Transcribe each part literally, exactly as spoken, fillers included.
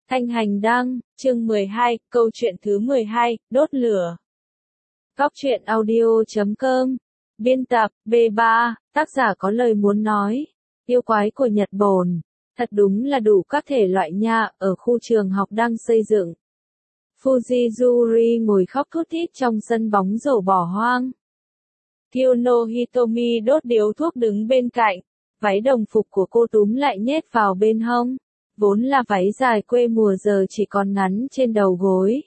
Thanh Hành đăng, chương mười hai, câu chuyện thứ mười hai, đốt lửa. Góc truyện audio chấm com. Biên tập, B ba, tác giả có lời muốn nói. Yêu quái của Nhật Bổn. Thật đúng là đủ các thể loại nha, ở khu trường học đang xây dựng. Fujizuri ngồi khóc thút thít trong sân bóng rổ bỏ hoang. Kyono Hitomi đốt điếu thuốc đứng bên cạnh. Váy đồng phục của cô túm lại nhét vào bên hông. Vốn là váy dài quê mùa giờ chỉ còn ngắn trên đầu gối.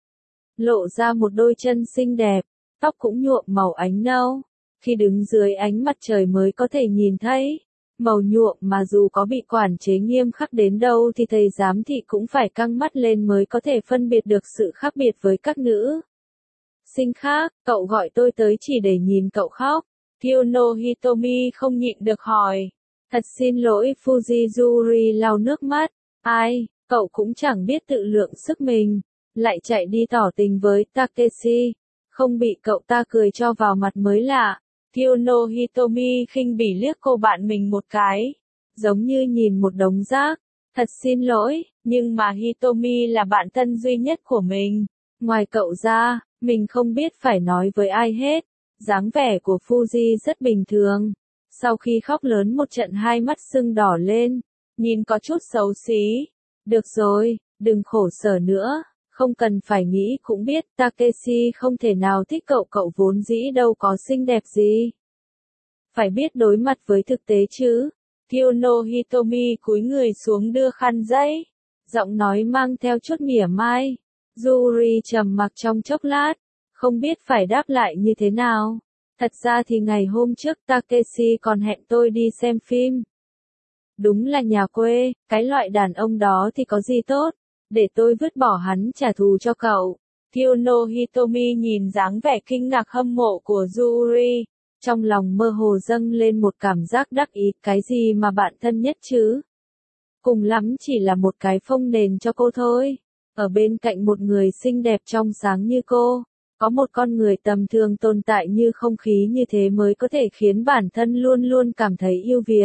Lộ ra một đôi chân xinh đẹp, tóc cũng nhuộm màu ánh nâu. Khi đứng dưới ánh mặt trời mới có thể nhìn thấy. Màu nhuộm mà dù có bị quản chế nghiêm khắc đến đâu thì thầy giám thị cũng phải căng mắt lên mới có thể phân biệt được sự khác biệt với các nữ sinh khác. Cậu gọi tôi tới chỉ để nhìn cậu khóc. Kyono Hitomi không nhịn được hỏi. Thật xin lỗi Fujizuri lau nước mắt. Ai, cậu cũng chẳng biết tự lượng sức mình. Lại chạy đi tỏ tình với Takeshi. Không bị cậu ta cười cho vào mặt mới lạ. Kyono Hitomi khinh bỉ liếc cô bạn mình một cái. Giống như nhìn một đống rác. Thật xin lỗi, nhưng mà Hitomi là bạn thân duy nhất của mình. Ngoài cậu ra, mình không biết phải nói với ai hết. Dáng vẻ của Fuji rất bình thường. Sau khi khóc lớn một trận hai mắt sưng đỏ lên, nhìn có chút xấu xí. Được rồi, đừng khổ sở nữa, không cần phải nghĩ cũng biết Takeshi không thể nào thích cậu cậu vốn dĩ đâu có xinh đẹp gì. Phải biết đối mặt với thực tế chứ. Kyono Hitomi cúi người xuống đưa khăn giấy, giọng nói mang theo chút mỉa mai. Yuri trầm mặc trong chốc lát, không biết phải đáp lại như thế nào. Thật ra thì ngày hôm trước Takeshi còn hẹn tôi đi xem phim. Đúng là nhà quê, cái loại đàn ông đó thì có gì tốt, để tôi vứt bỏ hắn trả thù cho cậu. Kyono Hitomi nhìn dáng vẻ kinh ngạc hâm mộ của Yuri, trong lòng mơ hồ dâng lên một cảm giác đắc ý, cái gì mà bạn thân nhất chứ? Cùng lắm chỉ là một cái phông nền cho cô thôi. Ở bên cạnh một người xinh đẹp trong sáng như cô. Có một con người tầm thường tồn tại như không khí như thế mới có thể khiến bản thân luôn luôn cảm thấy yêu Việt.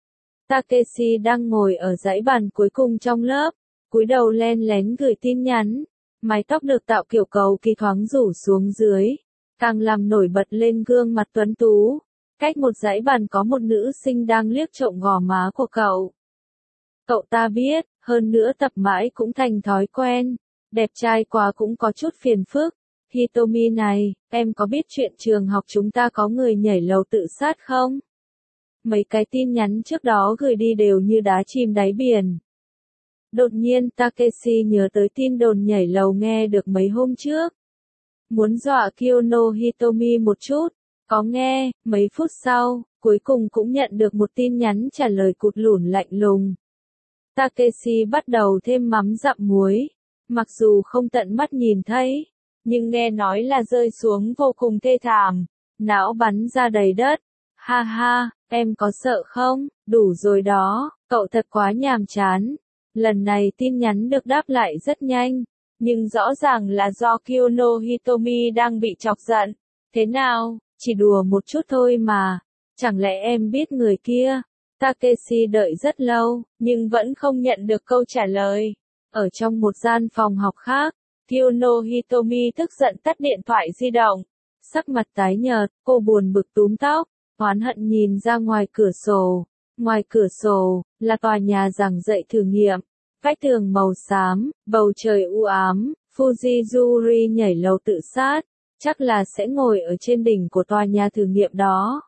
Takeshi đang ngồi ở dãy bàn cuối cùng trong lớp, cúi đầu len lén gửi tin nhắn. Mái tóc được tạo kiểu cầu kỳ thoáng rủ xuống dưới, càng làm nổi bật lên gương mặt tuấn tú. Cách một dãy bàn có một nữ sinh đang liếc trộm gò má của cậu. Cậu ta biết, hơn nữa tập mãi cũng thành thói quen. Đẹp trai quá cũng có chút phiền phức. Hitomi này, em có biết chuyện trường học chúng ta có người nhảy lầu tự sát không? Mấy cái tin nhắn trước đó gửi đi đều như đá chìm đáy biển. Đột nhiên Takeshi nhớ tới tin đồn nhảy lầu nghe được mấy hôm trước. Muốn dọa Kyono Hitomi một chút, có nghe, mấy phút sau, cuối cùng cũng nhận được một tin nhắn trả lời cụt lủn lạnh lùng. Takeshi bắt đầu thêm mắm dặm muối, mặc dù không tận mắt nhìn thấy. Nhưng nghe nói là rơi xuống vô cùng thê thảm, não bắn ra đầy đất. Ha ha, em có sợ không? Đủ rồi đó, cậu thật quá nhàm chán. Lần này tin nhắn được đáp lại rất nhanh, nhưng rõ ràng là do Kyono Hitomi đang bị chọc giận. Thế nào, chỉ đùa một chút thôi mà, chẳng lẽ em biết người kia? Takeshi đợi rất lâu, nhưng vẫn không nhận được câu trả lời. Ở trong một gian phòng học khác, Kyono Hitomi tức giận tắt điện thoại di động. Sắc mặt tái nhợt, cô buồn bực túm tóc, oán hận nhìn ra ngoài cửa sổ. Ngoài cửa sổ, là tòa nhà giảng dạy thử nghiệm. Vách tường màu xám, bầu trời u ám, Fujizuri nhảy lầu tự sát. Chắc là sẽ ngồi ở trên đỉnh của tòa nhà thử nghiệm đó.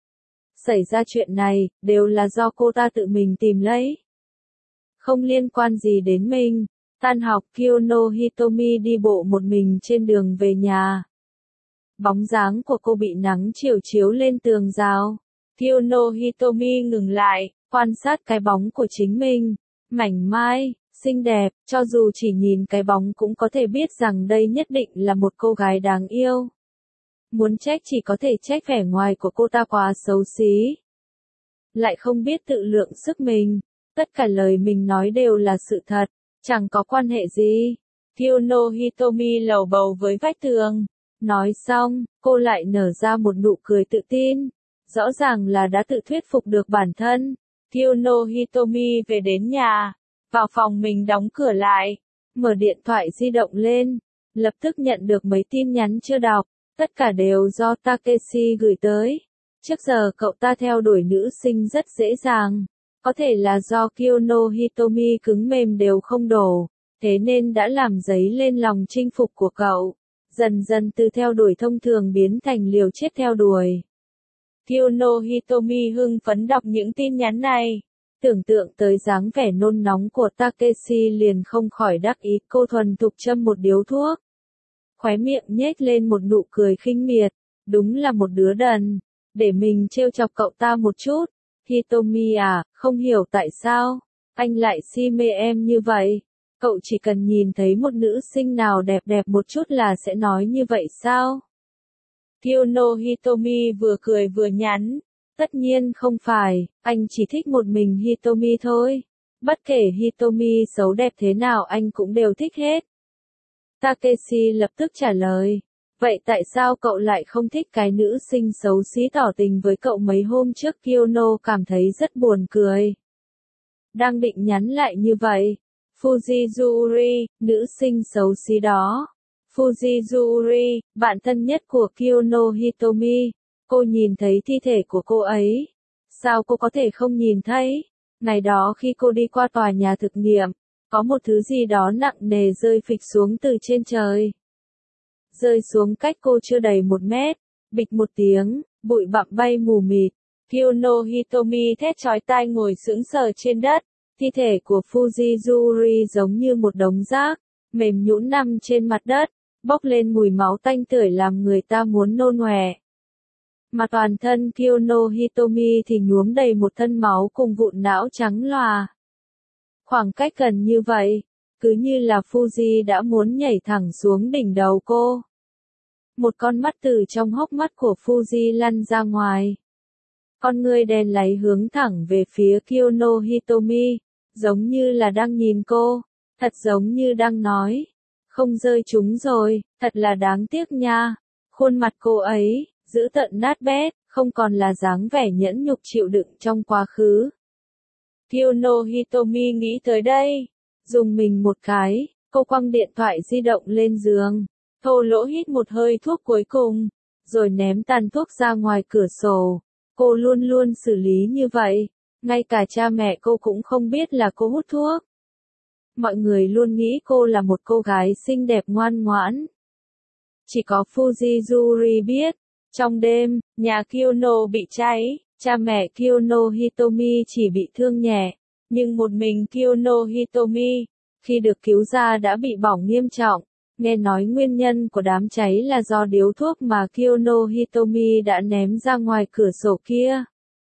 Xảy ra chuyện này, đều là do cô ta tự mình tìm lấy. Không liên quan gì đến mình. Tan học Kyono Hitomi đi bộ một mình trên đường về nhà. Bóng dáng của cô bị nắng chiều chiếu lên tường rào. Kyono Hitomi ngừng lại, quan sát cái bóng của chính mình. Mảnh mai, xinh đẹp, cho dù chỉ nhìn cái bóng cũng có thể biết rằng đây nhất định là một cô gái đáng yêu. Muốn trách chỉ có thể trách vẻ ngoài của cô ta quá xấu xí. Lại không biết tự lượng sức mình. Tất cả lời mình nói đều là sự thật. Chẳng có quan hệ gì. Kyono Hitomi lầu bầu với vách tường. Nói xong, cô lại nở ra một nụ cười tự tin. Rõ ràng là đã tự thuyết phục được bản thân. Kyono Hitomi về đến nhà. vào phòng mình đóng cửa lại, mở điện thoại di động lên, lập tức nhận được mấy tin nhắn chưa đọc, tất cả đều do Takeshi gửi tới. Trước giờ cậu ta theo đuổi nữ sinh rất dễ dàng, có thể là do Kyono Hitomi cứng mềm đều không đổ, thế nên đã làm dấy lên lòng chinh phục của cậu, dần dần từ theo đuổi thông thường biến thành liều chết theo đuổi. Kyono Hitomi hưng phấn đọc những tin nhắn này, tưởng tượng tới dáng vẻ nôn nóng của Takeshi liền không khỏi đắc ý. Cô thuần thục châm một điếu thuốc, khóe miệng nhếch lên một nụ cười khinh miệt, đúng là một đứa đần, để mình trêu chọc cậu ta một chút. Hitomi à, không hiểu tại sao anh lại si mê em như vậy, cậu chỉ cần nhìn thấy một nữ sinh nào đẹp đẹp một chút là sẽ nói như vậy sao? Kyono Hitomi vừa cười vừa nhắn, tất nhiên không phải, anh chỉ thích một mình Hitomi thôi, bất kể Hitomi xấu đẹp thế nào anh cũng đều thích hết. Takeshi lập tức trả lời, vậy tại sao cậu lại không thích cái nữ sinh xấu xí tỏ tình với cậu mấy hôm trước? Kyono cảm thấy rất buồn cười. Đang định nhắn lại như vậy, Fujiyuri, nữ sinh xấu xí đó. Fujiyuri, bạn thân nhất của Kyono Hitomi, cô nhìn thấy thi thể của cô ấy. Sao cô có thể không nhìn thấy? Ngày đó khi cô đi qua tòa nhà thực nghiệm, có một thứ gì đó nặng nề rơi phịch xuống từ trên trời. Rơi xuống cách cô chưa đầy một mét, bịch một tiếng, bụi bặm bay mù mịt. Kyono Hitomi thét chói tai ngồi sững sờ trên đất, thi thể của Fujiyuri giống như một đống rác, mềm nhũn nằm trên mặt đất, bốc lên mùi máu tanh tưởi làm người ta muốn nôn ọe. Mà toàn thân Kyono Hitomi thì nhuốm đầy một thân máu cùng vụn não trắng lòa. Khoảng cách gần như vậy, cứ như là Fuji đã muốn nhảy thẳng xuống đỉnh đầu cô. Một con mắt từ trong hốc mắt của Fuji lăn ra ngoài. Con người đen láy hướng thẳng về phía Kyono Hitomi, giống như là đang nhìn cô, thật giống như đang nói, không rơi chúng rồi, thật là đáng tiếc nha. Khuôn mặt cô ấy, dữ tợn nát bét, không còn là dáng vẻ nhẫn nhục chịu đựng trong quá khứ. Kyono Hitomi nghĩ tới đây, dùng mình một cái, cô quăng điện thoại di động lên giường, thô lỗ hít một hơi thuốc cuối cùng, rồi ném tàn thuốc ra ngoài cửa sổ. Cô luôn luôn xử lý như vậy, ngay cả cha mẹ cô cũng không biết là cô hút thuốc. Mọi người luôn nghĩ cô là một cô gái xinh đẹp ngoan ngoãn. Chỉ có Fujiyuri biết, trong đêm, nhà Kyono bị cháy, cha mẹ Kyono Hitomi chỉ bị thương nhẹ, nhưng một mình Kyono Hitomi, khi được cứu ra đã bị bỏng nghiêm trọng. Nghe nói nguyên nhân của đám cháy là do điếu thuốc mà Kyono Hitomi đã ném ra ngoài cửa sổ kia.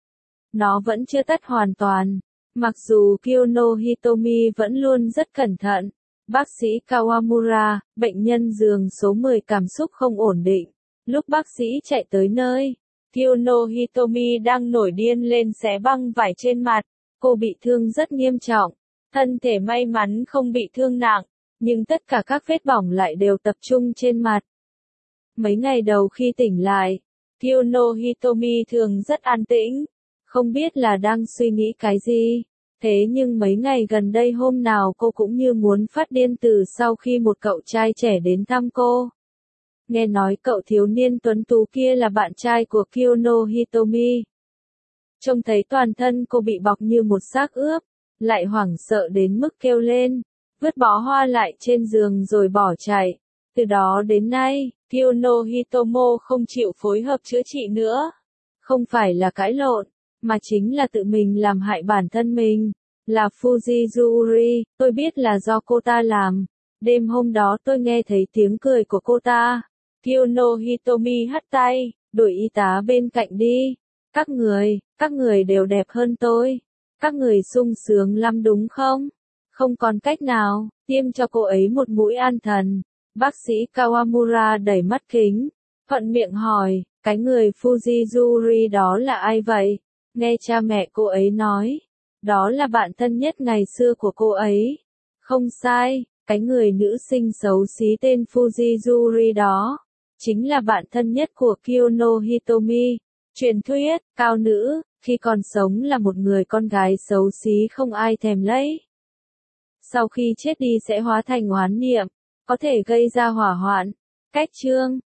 Nó vẫn chưa tắt hoàn toàn, mặc dù Kyono Hitomi vẫn luôn rất cẩn thận. Bác sĩ Kawamura, bệnh nhân giường số mười cảm xúc không ổn định. Lúc bác sĩ chạy tới nơi, Kyono Hitomi đang nổi điên lên xé băng vải trên mặt. Cô bị thương rất nghiêm trọng, thân thể may mắn không bị thương nặng, nhưng tất cả các vết bỏng lại đều tập trung trên mặt. Mấy ngày đầu khi tỉnh lại, Kyono Hitomi thường rất an tĩnh, không biết là đang suy nghĩ cái gì. Thế nhưng mấy ngày gần đây hôm nào cô cũng như muốn phát điên từ sau khi một cậu trai trẻ đến thăm cô. Nghe nói cậu thiếu niên tuấn tú kia là bạn trai của Kyono Hitomi. Trông thấy toàn thân cô bị bọc như một xác ướp, lại hoảng sợ đến mức kêu lên, vứt bó hoa lại trên giường rồi bỏ chạy. Từ đó đến nay, Kyono Hitomo không chịu phối hợp chữa trị nữa. Không phải là cãi lộn, mà chính là tự mình làm hại bản thân mình. Là Fujiyuri, tôi biết là do cô ta làm. Đêm hôm đó tôi nghe thấy tiếng cười của cô ta. Kyono Hitomi hất tay, đổi y tá bên cạnh đi. Các người, các người đều đẹp hơn tôi. Các người sung sướng lắm đúng không? Không còn cách nào, tiêm cho cô ấy một mũi an thần. Bác sĩ Kawamura đẩy mắt kính, thuận miệng hỏi, cái người Fujiyuri đó là ai vậy? Nghe cha mẹ cô ấy nói, đó là bạn thân nhất ngày xưa của cô ấy. Không sai, cái người nữ sinh xấu xí tên Fujiyuri đó, chính là bạn thân nhất của Kyono Hitomi. Truyền thuyết, cao nữ, khi còn sống là một người con gái xấu xí không ai thèm lấy. sau khi chết đi sẽ hóa thành oán niệm, có thể gây ra hỏa hoạn. Cách chương